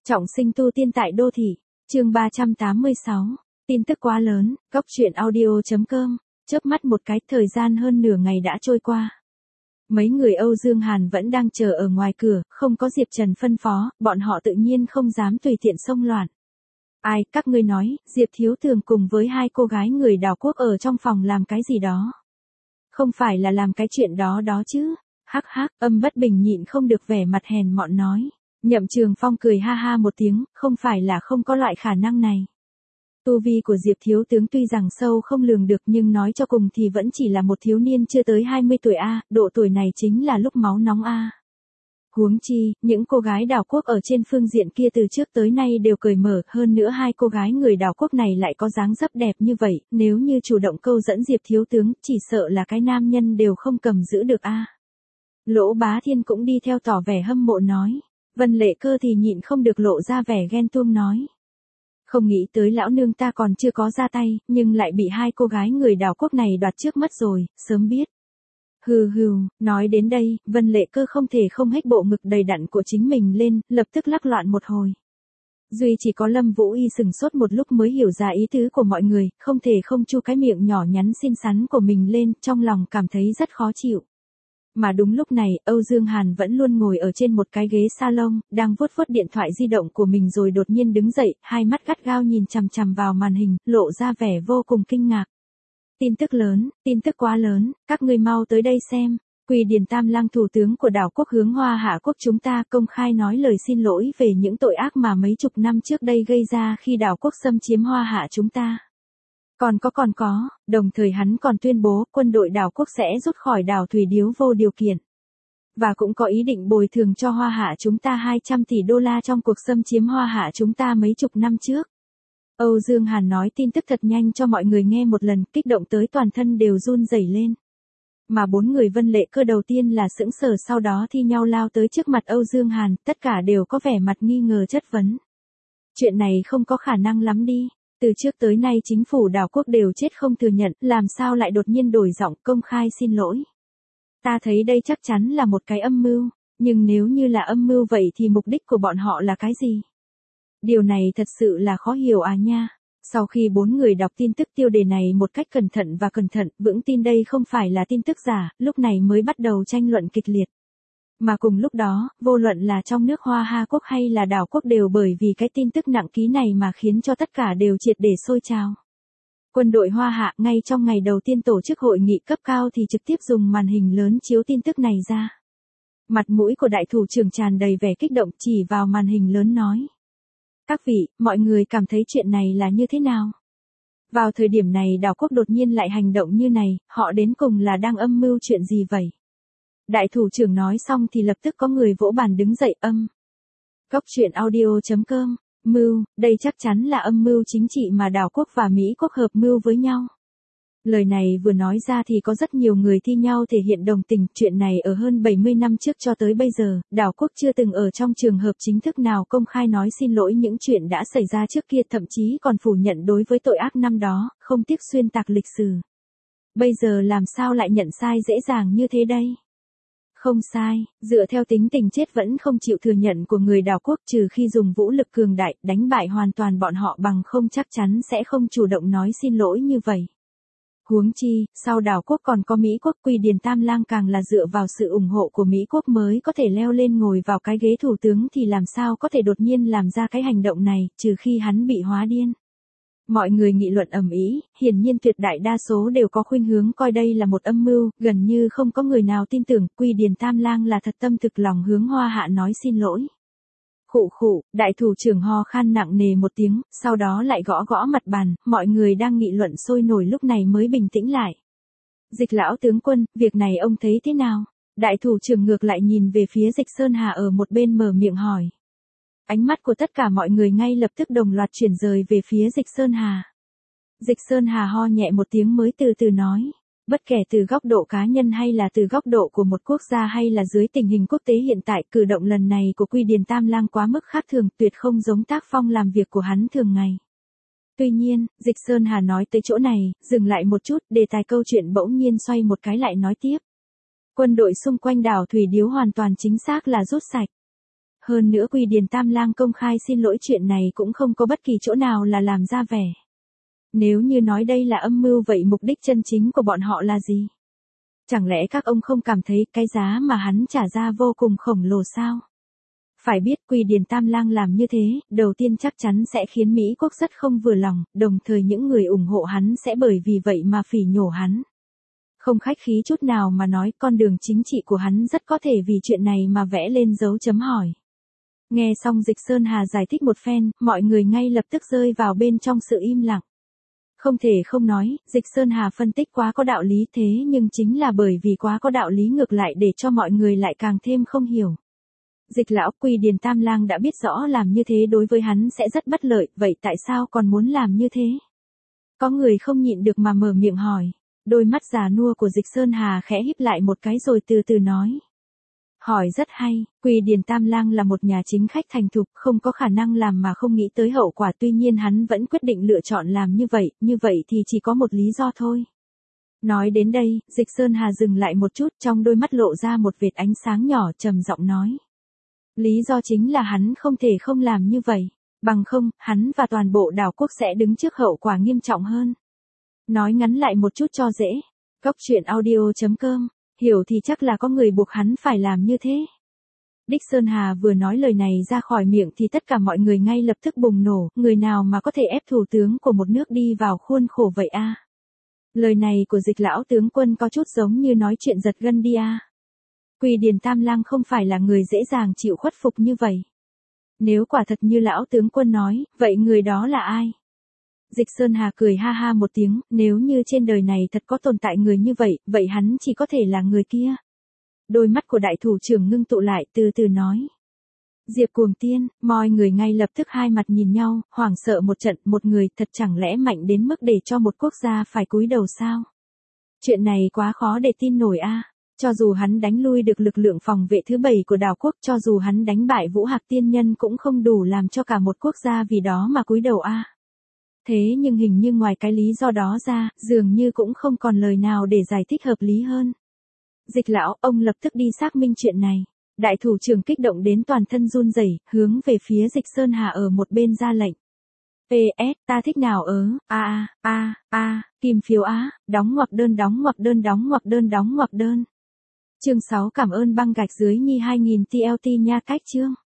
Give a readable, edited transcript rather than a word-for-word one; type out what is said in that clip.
Trọng sinh tu tiên tại đô thị, chương 386, tin tức quá lớn, góc truyện audio.com, chớp mắt một cái thời gian hơn nửa ngày đã trôi qua. Mấy người Âu Dương Hàn vẫn đang chờ ở ngoài cửa, không có Diệp Trần phân phó, bọn họ tự nhiên không dám tùy tiện xông loạn. Ai, các ngươi nói, Diệp Thiếu Thường cùng với hai cô gái người đảo quốc ở trong phòng làm cái gì đó? Không phải là làm cái chuyện đó chứ? Hắc hắc, Âm Bất Bình nhịn không được vẻ mặt hèn mọn nói. Nhậm Trường Phong cười ha ha một tiếng, không phải là không có loại khả năng này. Tu vi của Diệp Thiếu Tướng tuy rằng sâu không lường được nhưng nói cho cùng thì vẫn chỉ là một thiếu niên chưa tới 20 tuổi A, độ tuổi này chính là lúc máu nóng A. Huống chi, những cô gái đảo quốc ở trên phương diện kia từ trước tới nay đều cởi mở, hơn nữa hai cô gái người đảo quốc này lại có dáng dấp đẹp như vậy, nếu như chủ động câu dẫn Diệp Thiếu Tướng, chỉ sợ là cái nam nhân đều không cầm giữ được A. Lỗ Bá Thiên cũng đi theo tỏ vẻ hâm mộ nói. Vân Lệ Cơ thì nhịn không được lộ ra vẻ ghen tuông nói. Không nghĩ tới lão nương ta còn chưa có ra tay, nhưng lại bị hai cô gái người đảo quốc này đoạt trước mất rồi, sớm biết. Hừ hừ, nói đến đây, Vân Lệ Cơ không thể không hếch bộ ngực đầy đặn của chính mình lên, lập tức lắc loạn một hồi. Duy chỉ có Lâm Vũ Y sừng sốt một lúc mới hiểu ra ý tứ của mọi người, không thể không chu cái miệng nhỏ nhắn xinh xắn của mình lên, trong lòng cảm thấy rất khó chịu. Mà đúng lúc này, Âu Dương Hàn vẫn luôn ngồi ở trên một cái ghế salon, đang vuốt vuốt điện thoại di động của mình rồi đột nhiên đứng dậy, hai mắt gắt gao nhìn chằm chằm vào màn hình, lộ ra vẻ vô cùng kinh ngạc. Tin tức lớn, tin tức quá lớn, các ngươi mau tới đây xem. Quỳ Điền Tam Lang thủ tướng của đảo quốc hướng Hoa Hạ quốc chúng ta công khai nói lời xin lỗi về những tội ác mà mấy chục năm trước đây gây ra khi đảo quốc xâm chiếm Hoa Hạ chúng ta. Còn có, đồng thời hắn còn tuyên bố quân đội đảo quốc sẽ rút khỏi đảo Thủy Điếu vô điều kiện. Và cũng có ý định bồi thường cho Hoa Hạ chúng ta 200 tỷ đô la trong cuộc xâm chiếm Hoa Hạ chúng ta mấy chục năm trước. Âu Dương Hàn nói tin tức thật nhanh cho mọi người nghe một lần, kích động tới toàn thân đều run rẩy lên. Mà bốn người Vân Lệ Cơ đầu tiên là sững sờ, sau đó thi nhau lao tới trước mặt Âu Dương Hàn, tất cả đều có vẻ mặt nghi ngờ chất vấn. Chuyện này không có khả năng lắm đi. Từ trước tới nay chính phủ đảo quốc đều chết không thừa nhận, làm sao lại đột nhiên đổi giọng công khai xin lỗi. Ta thấy đây chắc chắn là một cái âm mưu, nhưng nếu như là âm mưu vậy thì mục đích của bọn họ là cái gì? Điều này thật sự là khó hiểu à nha. Sau khi bốn người đọc tin tức tiêu đề này một cách cẩn thận, vững tin đây không phải là tin tức giả, lúc này mới bắt đầu tranh luận kịch liệt. Mà cùng lúc đó, vô luận là trong nước Hoa Hạ quốc hay là đảo quốc đều bởi vì cái tin tức nặng ký này mà khiến cho tất cả đều triệt để sôi trào. Quân đội Hoa Hạ ngay trong ngày đầu tiên tổ chức hội nghị cấp cao thì trực tiếp dùng màn hình lớn chiếu tin tức này ra. Mặt mũi của đại thủ trưởng tràn đầy vẻ kích động, chỉ vào màn hình lớn nói. Các vị, mọi người cảm thấy chuyện này là như thế nào? Vào thời điểm này đảo quốc đột nhiên lại hành động như này, họ đến cùng là đang âm mưu chuyện gì vậy? Đại thủ trưởng nói xong thì lập tức có người vỗ bàn đứng dậy Góc truyện audio.com, mưu, đây chắc chắn là âm mưu chính trị mà đảo quốc và Mỹ quốc hợp mưu với nhau. Lời này vừa nói ra thì có rất nhiều người thi nhau thể hiện đồng tình, chuyện này ở hơn 70 năm trước cho tới bây giờ, đảo quốc chưa từng ở trong trường hợp chính thức nào công khai nói xin lỗi những chuyện đã xảy ra trước kia, thậm chí còn phủ nhận đối với tội ác năm đó, không tiếc xuyên tạc lịch sử. Bây giờ làm sao lại nhận sai dễ dàng như thế đây? Không sai, dựa theo tính tình chết vẫn không chịu thừa nhận của người đảo quốc, trừ khi dùng vũ lực cường đại, đánh bại hoàn toàn bọn họ, bằng không chắc chắn sẽ không chủ động nói xin lỗi như vậy. Huống chi, sau đảo quốc còn có Mỹ quốc, Quỳ Điền Tam Lang càng là dựa vào sự ủng hộ của Mỹ quốc mới có thể leo lên ngồi vào cái ghế thủ tướng, thì làm sao có thể đột nhiên làm ra cái hành động này, trừ khi hắn bị hóa điên. Mọi người nghị luận ầm ĩ, hiển nhiên tuyệt đại đa số đều có khuynh hướng coi đây là một âm mưu, gần như không có người nào tin tưởng Quỳ Điền Tam Lang là thật tâm thực lòng hướng Hoa Hạ nói xin lỗi. Khụ, đại thủ trưởng ho khan nặng nề một tiếng, sau đó lại gõ gõ mặt bàn, mọi người đang nghị luận sôi nổi lúc này mới bình tĩnh lại. Dịch lão tướng quân, việc này ông thấy thế nào? Đại thủ trưởng ngược lại nhìn về phía Dịch Sơn Hà ở một bên mở miệng hỏi. Ánh mắt của tất cả mọi người ngay lập tức đồng loạt chuyển rời về phía Dịch Sơn Hà. Dịch Sơn Hà ho nhẹ một tiếng mới từ từ nói. Bất kể từ góc độ cá nhân hay là từ góc độ của một quốc gia hay là dưới tình hình quốc tế hiện tại, cử động lần này của Quỳ Điền Tam Lang quá mức khác thường, tuyệt không giống tác phong làm việc của hắn thường ngày. Tuy nhiên, Dịch Sơn Hà nói tới chỗ này, dừng lại một chút, đề tài câu chuyện bỗng nhiên xoay một cái lại nói tiếp. Quân đội xung quanh đảo Thủy Điếu hoàn toàn chính xác là rút sạch. Hơn nữa Quỳ Điền Tam Lang công khai xin lỗi chuyện này cũng không có bất kỳ chỗ nào là làm ra vẻ. Nếu như nói đây là âm mưu vậy mục đích chân chính của bọn họ là gì? Chẳng lẽ các ông không cảm thấy cái giá mà hắn trả ra vô cùng khổng lồ sao? Phải biết Quỳ Điền Tam Lang làm như thế, đầu tiên chắc chắn sẽ khiến Mỹ quốc rất không vừa lòng, đồng thời những người ủng hộ hắn sẽ bởi vì vậy mà phỉ nhổ hắn. Không khách khí chút nào mà nói con đường chính trị của hắn rất có thể vì chuyện này mà vẽ lên dấu chấm hỏi. Nghe xong Dịch Sơn Hà giải thích một phen, mọi người ngay lập tức rơi vào bên trong sự im lặng. Không thể không nói, Dịch Sơn Hà phân tích quá có đạo lý thế nhưng chính là bởi vì quá có đạo lý ngược lại để cho mọi người lại càng thêm không hiểu. Dịch lão Quỳ Điền Tam Lang đã biết rõ làm như thế đối với hắn sẽ rất bất lợi, vậy tại sao còn muốn làm như thế? Có người không nhịn được mà mở miệng hỏi. Đôi mắt già nua của Dịch Sơn Hà khẽ híp lại một cái rồi từ từ nói. Hỏi rất hay, Quỳ Điền Tam Lang là một nhà chính khách thành thục, không có khả năng làm mà không nghĩ tới hậu quả, tuy nhiên hắn vẫn quyết định lựa chọn làm như vậy thì chỉ có một lý do thôi. Nói đến đây, Dịch Sơn Hà dừng lại một chút, trong đôi mắt lộ ra một vệt ánh sáng nhỏ, trầm giọng nói. Lý do chính là hắn không thể không làm như vậy, bằng không, hắn và toàn bộ đảo quốc sẽ đứng trước hậu quả nghiêm trọng hơn. Nói ngắn lại một chút cho dễ, Cóc Truyện Audio.com, hiểu thì chắc là có người buộc hắn phải làm như thế. Đích Sơn Hà vừa nói lời này ra khỏi miệng thì tất cả mọi người ngay lập tức bùng nổ, người nào mà có thể ép thủ tướng của một nước đi vào khuôn khổ vậy a? Lời này của Dịch lão tướng quân có chút giống như nói chuyện giật gân đi a. Quỳ Điền Tam Lang không phải là người dễ dàng chịu khuất phục như vậy. Nếu quả thật như lão tướng quân nói, vậy người đó là ai? Dịch Sơn Hà cười ha ha một tiếng, nếu như trên đời này thật có tồn tại người như vậy, vậy hắn chỉ có thể là người kia. Đôi mắt của đại thủ trưởng ngưng tụ lại, từ từ nói. Diệp Cuồng Tiên, mọi người ngay lập tức hai mặt nhìn nhau, hoảng sợ một trận, một người thật chẳng lẽ mạnh đến mức để cho một quốc gia phải cúi đầu sao? Chuyện này quá khó để tin nổi a. Cho dù hắn đánh lui được lực lượng phòng vệ thứ 7 của đảo quốc, cho dù hắn đánh bại Vũ Hạc Tiên Nhân cũng không đủ làm cho cả một quốc gia vì đó mà cúi đầu a. Thế nhưng hình như ngoài cái lý do đó ra, dường như cũng không còn lời nào để giải thích hợp lý hơn. Dịch lão, ông lập tức đi xác minh chuyện này. Đại thủ trưởng kích động đến toàn thân run rẩy, hướng về phía Dịch Sơn Hà ở một bên ra lệnh. PS, ta thích nào kim phiếu á, đóng ngoặc đơn đóng ngoặc đơn đóng ngoặc đơn đóng ngoặc đơn. Chương 6 cảm ơn băng gạch dưới Nhi 2000 TLT nha cách chương.